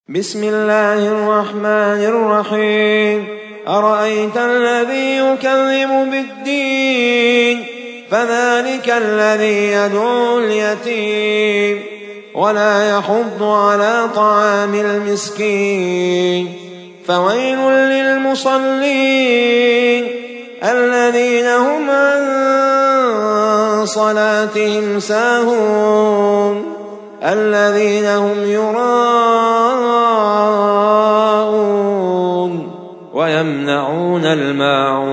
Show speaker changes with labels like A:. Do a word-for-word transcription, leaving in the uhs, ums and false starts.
A: بسم الله الرحمن الرحيم أرأيت الذي يكذب بالدين فذلك الذي يدعو اليتيم ولا يحض على طعام المسكين فويل للمصلين الذين هم عن صلاتهم ساهون الذين هم يراءون ويمنعون الماعون